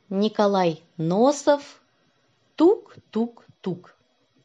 Николай Носов. Тук-тук-тук.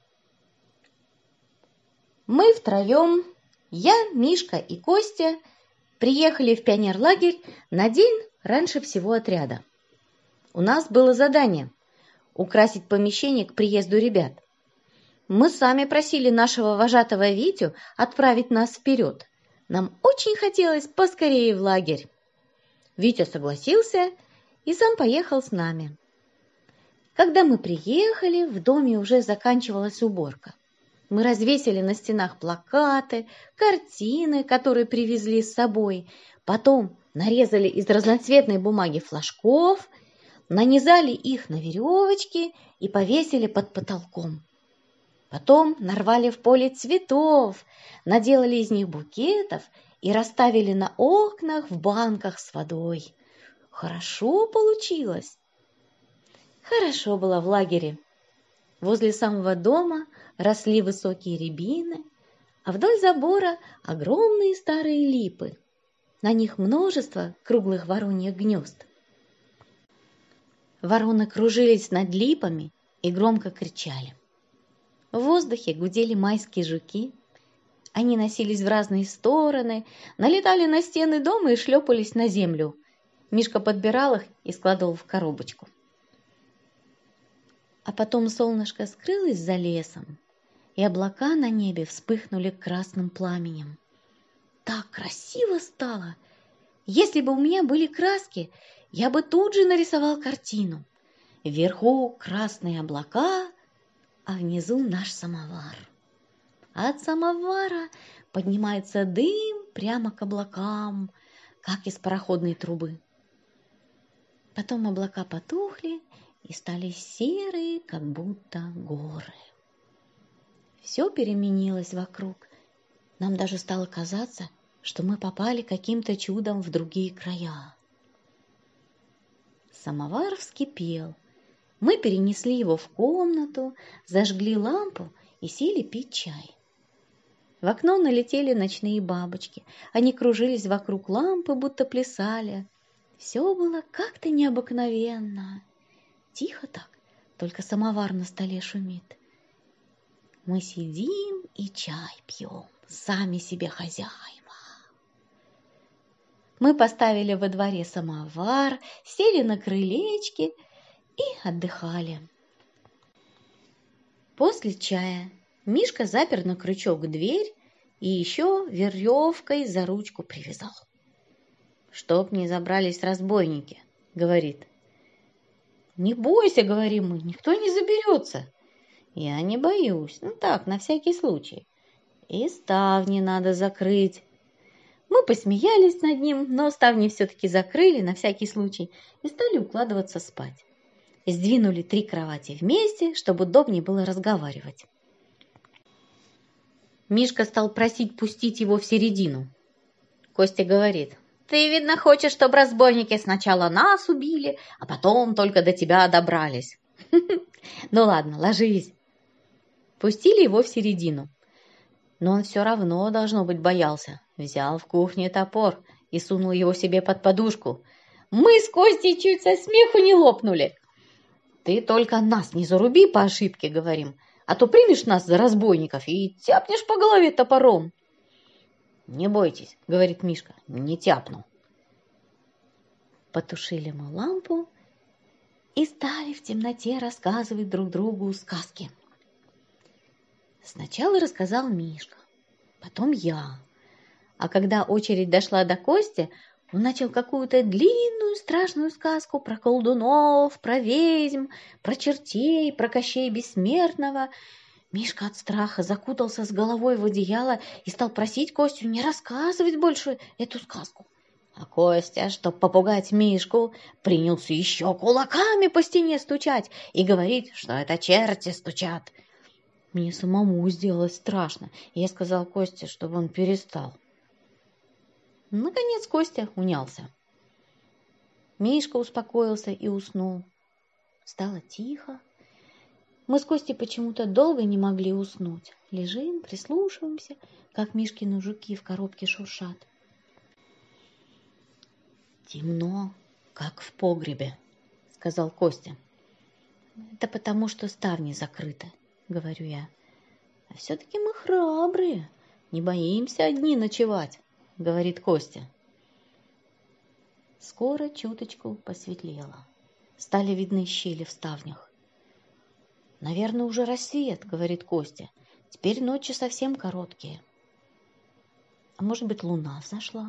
Мы втроем, я, Мишка и Костя, приехали в пионерлагерь на день раньше всего отряда. У нас было задание – украсить помещение к приезду ребят. Мы сами просили нашего вожатого Витю отправить нас вперед. Нам очень хотелось поскорее в лагерь. Витя согласился и сам поехал с нами. Когда мы приехали, в доме уже заканчивалась уборка. Мы развесили на стенах плакаты, картины, которые привезли с собой. Потом нарезали из разноцветной бумаги флажков, нанизали их на веревочки и повесили под потолком. Потом нарвали в поле цветов, наделали из них букетов и расставили на окнах в банках с водой. Хорошо получилось. Хорошо было в лагере. Возле самого дома росли высокие рябины, а вдоль забора огромные старые липы. На них множество круглых вороньих гнезд. Вороны кружились над липами и громко кричали. В воздухе гудели майские жуки. Они носились в разные стороны, налетали на стены дома и шлепались на землю. Мишка подбирал их и складывал в коробочку. А потом солнышко скрылось за лесом, и облака на небе вспыхнули красным пламенем. Так красиво стало! Если бы у меня были краски, я бы тут же нарисовал картину. Вверху красные облака, а внизу наш самовар. А от самовара поднимается дым прямо к облакам, как из пароходной трубы. Потом облака потухли и стали серые, как будто горы. Все переменилось вокруг. Нам даже стало казаться, что мы попали каким-то чудом в другие края. Самовар вскипел. Мы перенесли его в комнату, зажгли лампу и сели пить чай. В окно налетели ночные бабочки. Они кружились вокруг лампы, будто плясали. Все было как-то необыкновенно. Тихо так, только самовар на столе шумит. Мы сидим и чай пьем, сами себе хозяева. Мы поставили во дворе самовар, сели на крылечке и отдыхали. После чая Мишка запер на крючок дверь и еще веревкой за ручку привязал. «Чтоб не забрались разбойники», — говорит. «Не бойся», — говорим мы, — «никто не заберется». «Я не боюсь, ну так, на всякий случай. И ставни надо закрыть». Мы посмеялись над ним, но ставни все-таки закрыли на всякий случай и стали укладываться спать. Сдвинули 3 кровати вместе, чтобы удобнее было разговаривать. Мишка стал просить пустить его в середину. Костя говорит: «Ты, видно, хочешь, чтобы разбойники сначала нас убили, а потом только до тебя добрались». «Ну ладно, ложись». Пустили его в середину. Но он все равно, должно быть, боялся. Взял в кухне топор и сунул его себе под подушку. Мы с Костей чуть со смеху не лопнули. «Ты только нас не заруби по ошибке, — говорим, — а то примешь нас за разбойников и тяпнешь по голове топором». «Не бойтесь, — говорит Мишка, — не тяпну». Потушили мы лампу и стали в темноте рассказывать друг другу сказки. Сначала рассказал Мишка, потом я. А когда очередь дошла до Кости, он начал какую-то длинную страшную сказку про колдунов, про ведьм, про чертей, про Кощея Бессмертного. Мишка от страха закутался с головой в одеяло и стал просить Костю не рассказывать больше эту сказку. А Костя, чтоб попугать Мишку, принялся еще кулаками по стене стучать и говорить, что это черти стучат. Мне самому сделалось страшно, и я сказал Косте, чтобы он перестал. Наконец Костя унялся. Мишка успокоился и уснул. Стало тихо. Мы с Костей почему-то долго не могли уснуть. Лежим, прислушиваемся, как Мишкины жуки в коробке шуршат. «Темно, как в погребе», — сказал Костя. Это потому, что ставни закрыты, говорю я. А все-таки мы храбрые, не боимся одни ночевать, говорит Костя. Скоро чуточку посветлело. Стали видны щели в ставнях. Наверное, уже рассвет, говорит Костя. Теперь ночи совсем короткие. А может быть, луна взошла?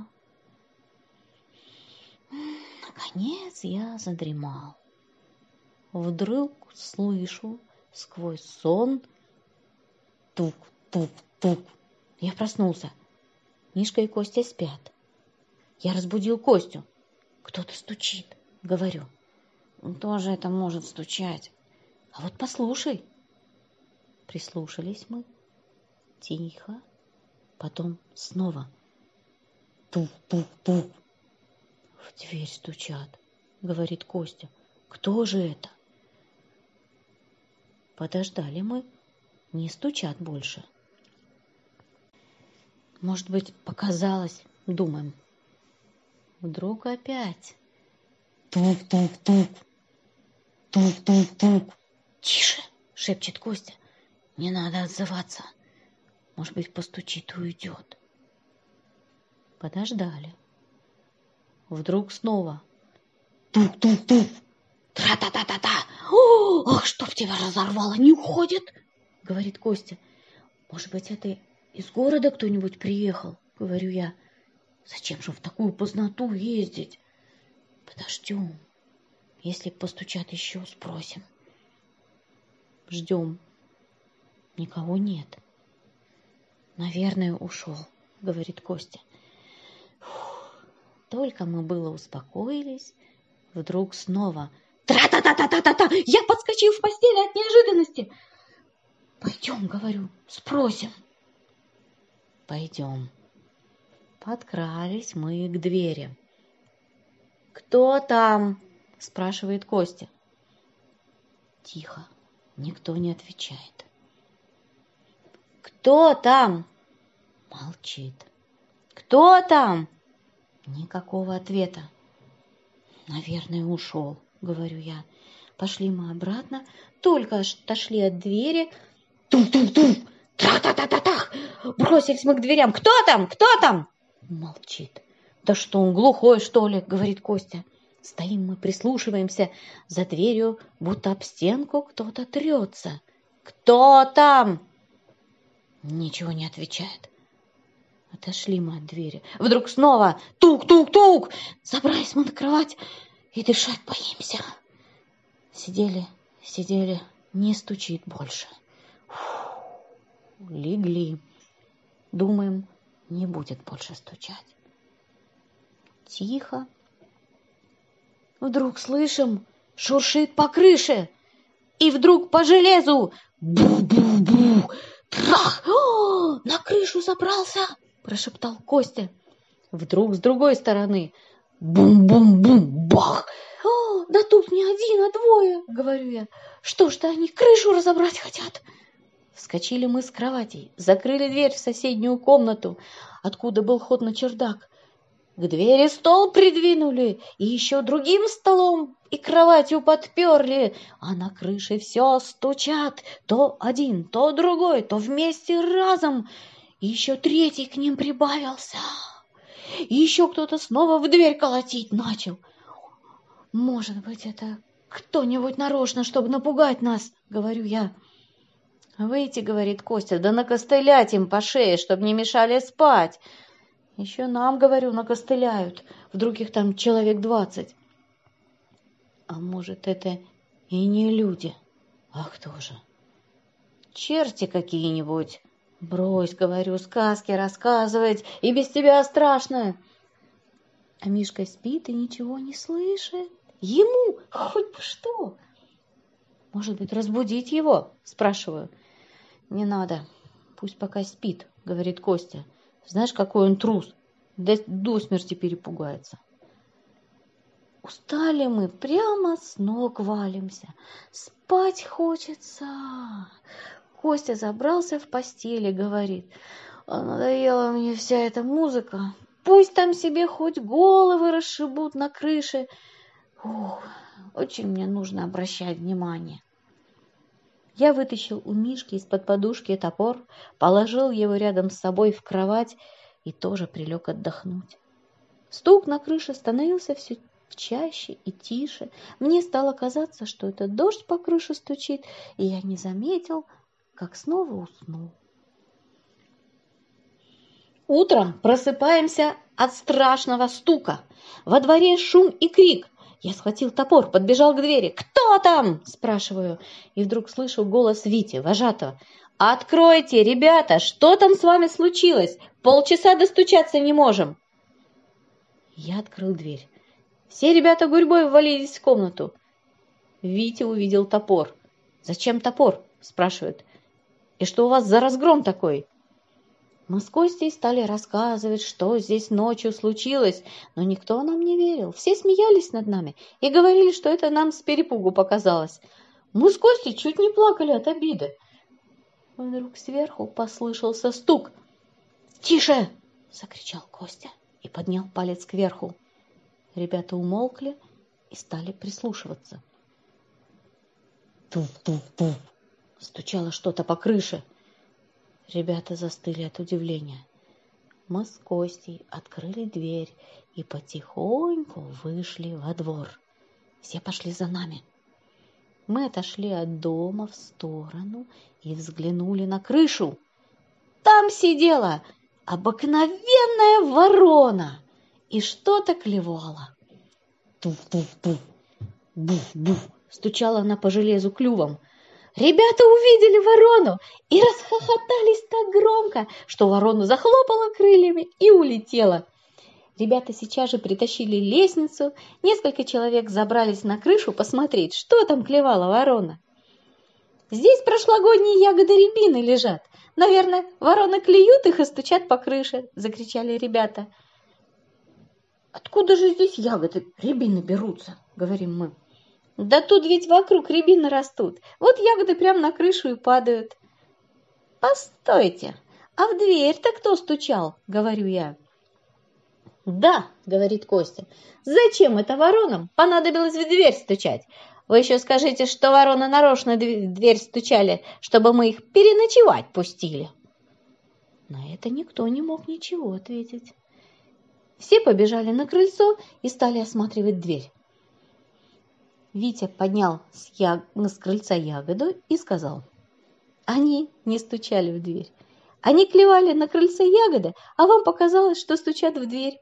Наконец я задремал. Вдруг слышу сквозь сон тук-тук-тук. Я проснулся. Мишка и Костя спят. Я разбудил Костю. Кто-то стучит, говорю. Тоже это может стучать. А вот послушай. Прислушались мы. Тихо. Потом снова тук-тук-тук. В дверь стучат, говорит Костя. Кто же это? Подождали мы. Не стучат больше. Может быть, показалось, думаем. Вдруг опять. Тук-тук-тук. Тук-тук-тук. Тише, шепчет Костя. Не надо отзываться. Может быть, постучит и уйдет. Подождали. Вдруг снова. Тук-тук-тук. Тра-та-та-та-та. Ах, чтоб тебя разорвало, не уходит, говорит Костя. Может быть, это из города кто-нибудь приехал, говорю я. Зачем же в такую поздноту ездить? Подождем. Если постучат еще, спросим. Ждем. Никого нет. Наверное, ушел, говорит Костя. Только мы было успокоились, вдруг снова тра-та-та-та-та-та-та! Я подскочил в постели от неожиданности. Пойдем, говорю, спросим. Пойдем. Подкрались мы к двери. «Кто там?» – спрашивает Костя. Тихо, никто не отвечает. «Кто там?» Молчит. «Кто там?» Никакого ответа. «Наверное, ушел», — говорю я. Пошли мы обратно, только отошли от двери. Тум-тум-тум! Тра-та-та-та-тах! Бросились мы к дверям. «Кто там? Кто там?» Молчит. «Да что он, глухой, что ли?» — говорит Костя. Стоим мы, прислушиваемся. За дверью, будто об стенку, кто-то трется. «Кто там?» Ничего не отвечает. Отошли мы от двери. Вдруг снова тук-тук-тук. Забрались мы на кровать и дышать боимся. Сидели, не стучит больше. Легли. Думаем, не будет больше стучать. Тихо. Вдруг слышим, шуршит по крыше. И вдруг по железу. Бу-бу-бу. Трах! О, на крышу забрался, прошептал Костя. Вдруг с другой стороны. Бум-бум-бум. Бах! О, да тут не один, а двое, говорю я. Что ж-то они крышу разобрать хотят? Вскочили мы с кроватей, закрыли дверь в соседнюю комнату, откуда был ход на чердак. К двери стол придвинули, и еще другим столом и кроватью подперли, а на крыше все стучат, то один, то другой, то вместе разом, и еще третий к ним прибавился. И еще кто-то снова в дверь колотить начал. Может быть, это кто-нибудь нарочно, чтобы напугать нас, говорю я. Выйти, говорит Костя, да накостылять им по шее, чтобы не мешали спать. Еще нам, говорю, накостыляют. Вдруг их там человек 20. А может, это и не люди? А кто же? Черти какие-нибудь. Брось, говорю, сказки рассказывать, и без тебя страшно. А Мишка спит и ничего не слышит. Ему хоть бы что. Может быть, разбудить его? Спрашиваю. Не надо, пусть пока спит, говорит Костя. Знаешь, какой он трус, до смерти перепугается. Устали мы, прямо с ног валимся. Спать хочется. Костя забрался в постель и говорит: надоела мне вся эта музыка. Пусть там себе хоть головы расшибут на крыше. Очень мне нужно обращать внимание. Я вытащил у Мишки из-под подушки топор, положил его рядом с собой в кровать и тоже прилег отдохнуть. Стук на крыше становился все чаще и тише. Мне стало казаться, что это дождь по крыше стучит, и я не заметил, как снова уснул. Утром просыпаемся от страшного стука. Во дворе шум и крик. Я схватил топор, подбежал к двери. «Кто там?» – спрашиваю. И вдруг слышу голос Вити, вожатого. «Откройте, ребята, что там с вами случилось? Полчаса достучаться не можем». Я открыл дверь. Все ребята гурьбой ввалились в комнату. Витя увидел топор. «Зачем топор?» – спрашивает. «И что у вас за разгром такой?» Мы с Костей стали рассказывать, что здесь ночью случилось, но никто нам не верил. Все смеялись над нами и говорили, что это нам с перепугу показалось. Мы с Костей чуть не плакали от обиды. Вдруг сверху послышался стук. «Тише!» – закричал Костя и поднял палец кверху. Ребята умолкли и стали прислушиваться. Туф-туф-туф! Стучало что-то по крыше. Ребята застыли от удивления. Мы с Костей открыли дверь и потихоньку вышли во двор. Все пошли за нами. Мы отошли от дома в сторону и взглянули на крышу. Там сидела обыкновенная ворона и что-то клевала. Туф-туф-туф! Буф-буф! Стучала она по железу клювом. Ребята увидели ворону и расхохотались так громко, что ворона захлопала крыльями и улетела. Ребята сейчас же притащили лестницу, несколько человек забрались на крышу посмотреть, что там клевала ворона. «Здесь прошлогодние ягоды рябины лежат. Наверное, вороны клюют их и стучат по крыше», – закричали ребята. «Откуда же здесь ягоды рябины берутся?» – говорим мы. «Да тут ведь вокруг рябины растут. Вот ягоды прямо на крышу и падают». «Постойте, а в дверь-то кто стучал?» – говорю я. «Да», – говорит Костя, – «зачем это воронам понадобилось в дверь стучать? Вы еще скажите, что вороны нарочно в дверь стучали, чтобы мы их переночевать пустили». На это никто не мог ничего ответить. Все побежали на крыльцо и стали осматривать дверь. Витя поднял с крыльца ягоду и сказал: «Они не стучали в дверь. Они клевали на крыльце ягоды, а вам показалось, что стучат в дверь».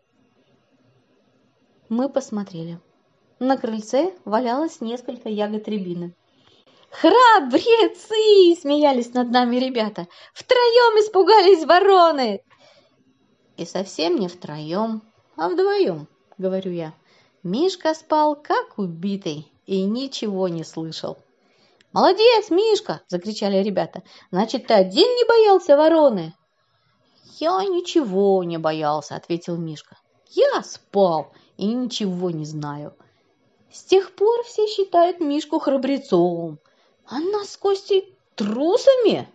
Мы посмотрели. На крыльце валялось несколько ягод рябины. «Храбрецы!» – смеялись над нами ребята. «Втроем испугались вороны!» «И совсем не втроем, а вдвоем», – говорю я. Мишка спал, как убитый, и ничего не слышал. «Молодец, Мишка!» – закричали ребята. «Значит, ты один не боялся вороны?» «Я ничего не боялся», – ответил Мишка. «Я спал и ничего не знаю». С тех пор все считают Мишку храбрецом, а нас с Костей трусами.